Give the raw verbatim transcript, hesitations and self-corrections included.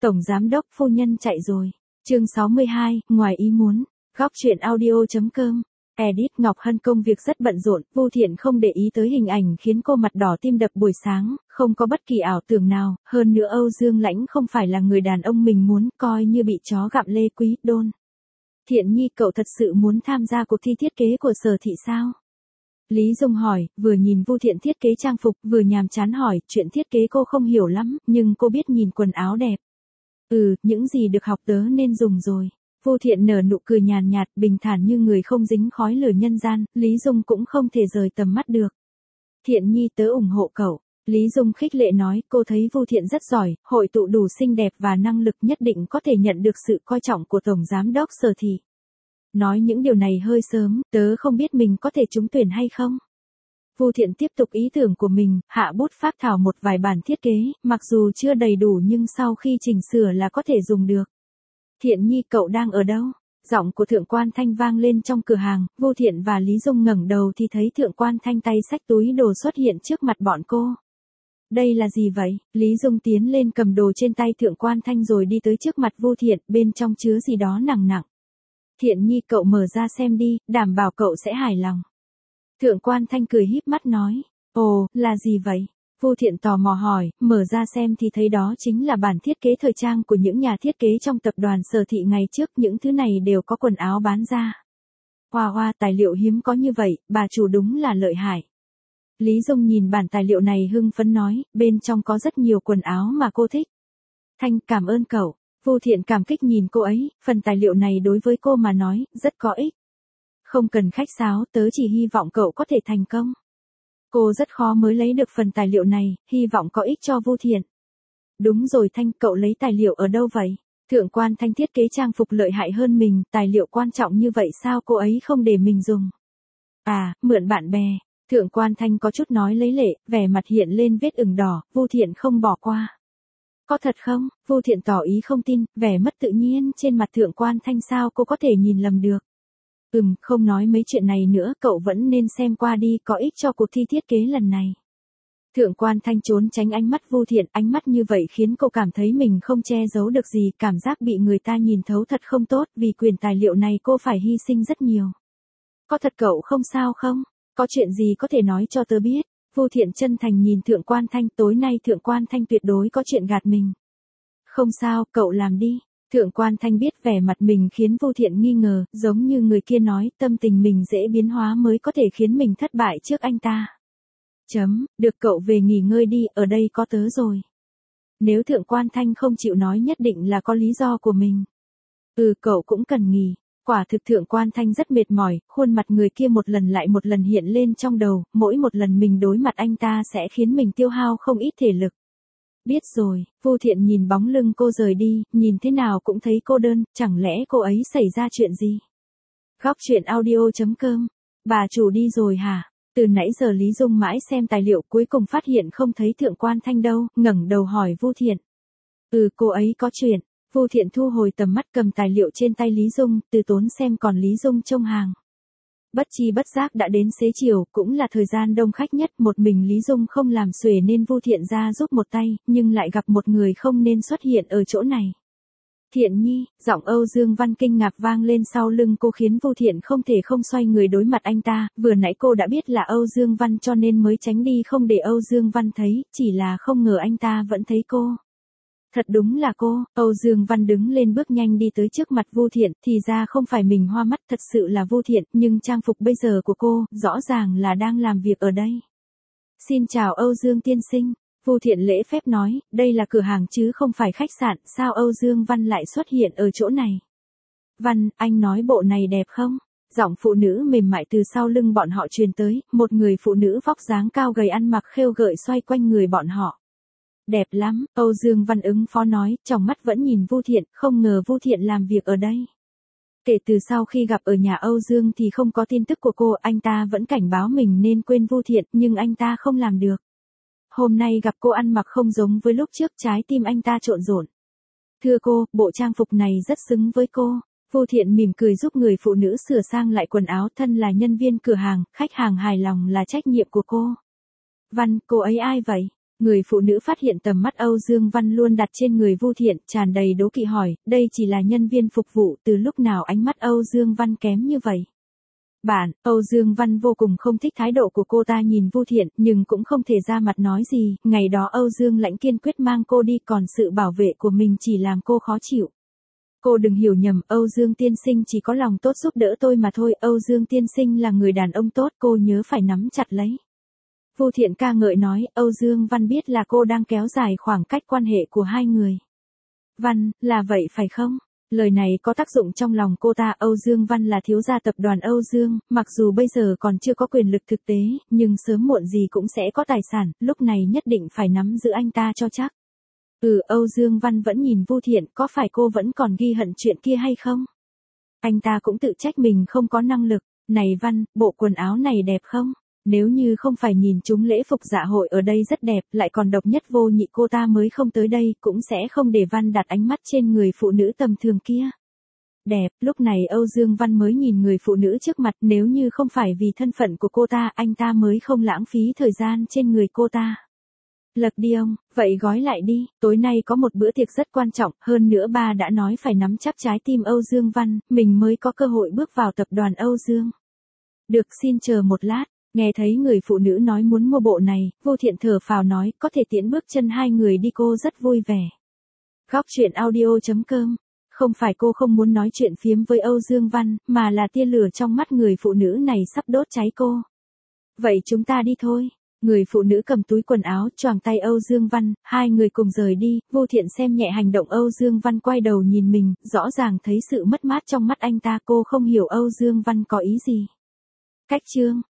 Tổng giám đốc phu nhân chạy rồi. Chương sáu mươi hai, ngoài ý muốn. Góc truyện audio.com. Edit Ngọc Hân công việc rất bận rộn, Vu Thiện không để ý tới hình ảnh khiến cô mặt đỏ tim đập buổi sáng, không có bất kỳ ảo tưởng nào, hơn nữa Âu Dương Lãnh không phải là người đàn ông mình muốn, coi như bị chó gặm lê quý đôn. Thiện Nhi, cậu thật sự muốn tham gia cuộc thi thiết kế của Sở Thị sao? Lý Dung hỏi, vừa nhìn Vu Thiện thiết kế trang phục, vừa nhàm chán hỏi, chuyện thiết kế cô không hiểu lắm, nhưng cô biết nhìn quần áo đẹp. Ừ, những gì được học tớ nên dùng rồi. Vu Thiện nở nụ cười nhàn nhạt, bình thản như người không dính khói lửa nhân gian, Lý Dung cũng không thể rời tầm mắt được. Thiện Nhi, tớ ủng hộ cậu. Lý Dung khích lệ nói, cô thấy Vu Thiện rất giỏi, hội tụ đủ xinh đẹp và năng lực, nhất định có thể nhận được sự coi trọng của Tổng Giám đốc Sở Thị. Nói những điều này hơi sớm, tớ không biết mình có thể trúng tuyển hay không. Vu Thiện tiếp tục ý tưởng của mình, hạ bút phác thảo một vài bản thiết kế, mặc dù chưa đầy đủ nhưng sau khi chỉnh sửa là có thể dùng được. Thiện Nhi, cậu đang ở đâu? Giọng của Thượng Quan Thanh vang lên trong cửa hàng, Vu Thiện và Lý Dung ngẩng đầu thì thấy Thượng Quan Thanh tay xách túi đồ xuất hiện trước mặt bọn cô. Đây là gì vậy? Lý Dung tiến lên cầm đồ trên tay Thượng Quan Thanh rồi đi tới trước mặt Vu Thiện, bên trong chứa gì đó nặng nặng. Thiện Nhi, cậu mở ra xem đi, đảm bảo cậu sẽ hài lòng. Thượng Quan Thanh cười híp mắt nói, ồ, là gì vậy? Vu Thiện tò mò hỏi, mở ra xem thì thấy đó chính là bản thiết kế thời trang của những nhà thiết kế trong tập đoàn Sở Thị ngày trước, những thứ này đều có quần áo bán ra. Hoa hoa, tài liệu hiếm có như vậy, bà chủ đúng là lợi hại. Lý Dung nhìn bản tài liệu này hưng phấn nói, bên trong có rất nhiều quần áo mà cô thích. Thanh, cảm ơn cậu. Vu Thiện cảm kích nhìn cô ấy, phần tài liệu này đối với cô mà nói, rất có ích. Không cần khách sáo, tớ chỉ hy vọng cậu có thể thành công. Cô rất khó mới lấy được phần tài liệu này, hy vọng có ích cho Vu Thiện. Đúng rồi Thanh, cậu lấy tài liệu ở đâu vậy? Thượng Quan Thanh thiết kế trang phục lợi hại hơn mình, tài liệu quan trọng như vậy sao cô ấy không để mình dùng? À, mượn bạn bè. Thượng Quan Thanh có chút nói lấy lệ, vẻ mặt hiện lên vết ửng đỏ, Vu Thiện không bỏ qua. Có thật không? Vu Thiện tỏ ý không tin, vẻ mất tự nhiên trên mặt Thượng Quan Thanh sao cô có thể nhìn lầm được. Ừm, không nói mấy chuyện này nữa, cậu vẫn nên xem qua đi, có ích cho cuộc thi thiết kế lần này. Thượng Quan Thanh trốn tránh ánh mắt Vu Thiện, ánh mắt như vậy khiến cô cảm thấy mình không che giấu được gì, cảm giác bị người ta nhìn thấu thật không tốt, vì quyền tài liệu này cô phải hy sinh rất nhiều. Có thật cậu không sao không? Có chuyện gì có thể nói cho tớ biết? Vu Thiện chân thành nhìn Thượng Quan Thanh, tối nay Thượng Quan Thanh tuyệt đối có chuyện gạt mình. Không sao, cậu làm đi. Thượng Quan Thanh biết vẻ mặt mình khiến Vu Thiện nghi ngờ, giống như người kia nói, tâm tình mình dễ biến hóa mới có thể khiến mình thất bại trước anh ta. Chấm, được cậu về nghỉ ngơi đi, ở đây có tớ rồi. Nếu Thượng Quan Thanh không chịu nói nhất định là có lý do của mình. Ừ, cậu cũng cần nghỉ. Quả thực Thượng Quan Thanh rất mệt mỏi, khuôn mặt người kia một lần lại một lần hiện lên trong đầu, mỗi một lần mình đối mặt anh ta sẽ khiến mình tiêu hao không ít thể lực. Biết rồi, Vu Thiện nhìn bóng lưng cô rời đi, nhìn thế nào cũng thấy cô đơn, chẳng lẽ cô ấy xảy ra chuyện gì? Góc truyện audio.com. Bà chủ đi rồi hả? Từ nãy giờ Lý Dung mãi xem tài liệu cuối cùng phát hiện không thấy Thượng Quan Thanh đâu, ngẩng đầu hỏi Vu Thiện. Ừ, cô ấy có chuyện. Vu Thiện thu hồi tầm mắt cầm tài liệu trên tay Lý Dung, từ tốn xem còn Lý Dung trông hàng. Bất chi bất giác đã đến xế chiều, cũng là thời gian đông khách nhất, một mình Lý Dung không làm xuể nên Vu Thiện ra giúp một tay, nhưng lại gặp một người không nên xuất hiện ở chỗ này. Thiện Nhi, giọng Âu Dương Văn kinh ngạc vang lên sau lưng cô khiến Vu Thiện không thể không xoay người đối mặt anh ta, vừa nãy cô đã biết là Âu Dương Văn cho nên mới tránh đi không để Âu Dương Văn thấy, chỉ là không ngờ anh ta vẫn thấy cô. Thật đúng là cô, Âu Dương Văn đứng lên bước nhanh đi tới trước mặt Vu Thiện, thì ra không phải mình hoa mắt, thật sự là Vu Thiện, nhưng trang phục bây giờ của cô, rõ ràng là đang làm việc ở đây. Xin chào Âu Dương tiên sinh, Vu Thiện lễ phép nói, đây là cửa hàng chứ không phải khách sạn, sao Âu Dương Văn lại xuất hiện ở chỗ này? Văn, anh nói bộ này đẹp không? Giọng phụ nữ mềm mại từ sau lưng bọn họ truyền tới, một người phụ nữ vóc dáng cao gầy ăn mặc khêu gợi xoay quanh người bọn họ. Đẹp lắm, Âu Dương Văn ứng phó nói, trong mắt vẫn nhìn Vu Thiện, không ngờ Vu Thiện làm việc ở đây. Kể từ sau khi gặp ở nhà Âu Dương thì không có tin tức của cô, anh ta vẫn cảnh báo mình nên quên Vu Thiện, nhưng anh ta không làm được. Hôm nay gặp cô ăn mặc không giống với lúc trước, trái tim anh ta trộn rộn. Thưa cô, bộ trang phục này rất xứng với cô. Vu Thiện mỉm cười giúp người phụ nữ sửa sang lại quần áo, thân là nhân viên cửa hàng, khách hàng hài lòng là trách nhiệm của cô. Văn, cô ấy ai vậy? Người phụ nữ phát hiện tầm mắt Âu Dương Văn luôn đặt trên người Vu Thiện, tràn đầy đố kỵ hỏi, đây chỉ là nhân viên phục vụ, từ lúc nào ánh mắt Âu Dương Văn kém như vậy? Bạn, Âu Dương Văn vô cùng không thích thái độ của cô ta nhìn Vu Thiện, nhưng cũng không thể ra mặt nói gì, ngày đó Âu Dương Lãnh kiên quyết mang cô đi, còn sự bảo vệ của mình chỉ làm cô khó chịu. Cô đừng hiểu nhầm, Âu Dương tiên sinh chỉ có lòng tốt giúp đỡ tôi mà thôi, Âu Dương tiên sinh là người đàn ông tốt, cô nhớ phải nắm chặt lấy. Vu Thiện ca ngợi nói, Âu Dương Văn biết là cô đang kéo dài khoảng cách quan hệ của hai người. Văn, là vậy phải không? Lời này có tác dụng trong lòng cô ta. Âu Dương Văn là thiếu gia tập đoàn Âu Dương, mặc dù bây giờ còn chưa có quyền lực thực tế, nhưng sớm muộn gì cũng sẽ có tài sản, lúc này nhất định phải nắm giữ anh ta cho chắc. Ừ, Âu Dương Văn vẫn nhìn Vu Thiện, có phải cô vẫn còn ghi hận chuyện kia hay không? Anh ta cũng tự trách mình không có năng lực. Này Văn, bộ quần áo này đẹp không? Nếu như không phải nhìn chúng lễ phục dạ hội ở đây rất đẹp, lại còn độc nhất vô nhị, cô ta mới không tới đây, cũng sẽ không để Văn đặt ánh mắt trên người phụ nữ tầm thường kia. Đẹp, lúc này Âu Dương Văn mới nhìn người phụ nữ trước mặt, nếu như không phải vì thân phận của cô ta, anh ta mới không lãng phí thời gian trên người cô ta. Lật đi ông, vậy gói lại đi, tối nay có một bữa tiệc rất quan trọng, hơn nữa ba đã nói phải nắm chắc trái tim Âu Dương Văn, mình mới có cơ hội bước vào tập đoàn Âu Dương. Được, xin chờ một lát. Nghe thấy người phụ nữ nói muốn mua bộ này, Vu Thiện thở phào nói, có thể tiễn bước chân hai người đi, cô rất vui vẻ. Góc truyện audio chấm com. Không phải cô không muốn nói chuyện phiếm với Âu Dương Văn, mà là tia lửa trong mắt người phụ nữ này sắp đốt cháy cô. Vậy chúng ta đi thôi. Người phụ nữ cầm túi quần áo, choàng tay Âu Dương Văn, hai người cùng rời đi. Vu Thiện xem nhẹ hành động Âu Dương Văn, quay đầu nhìn mình, rõ ràng thấy sự mất mát trong mắt anh ta. Cô không hiểu Âu Dương Văn có ý gì. Cách chương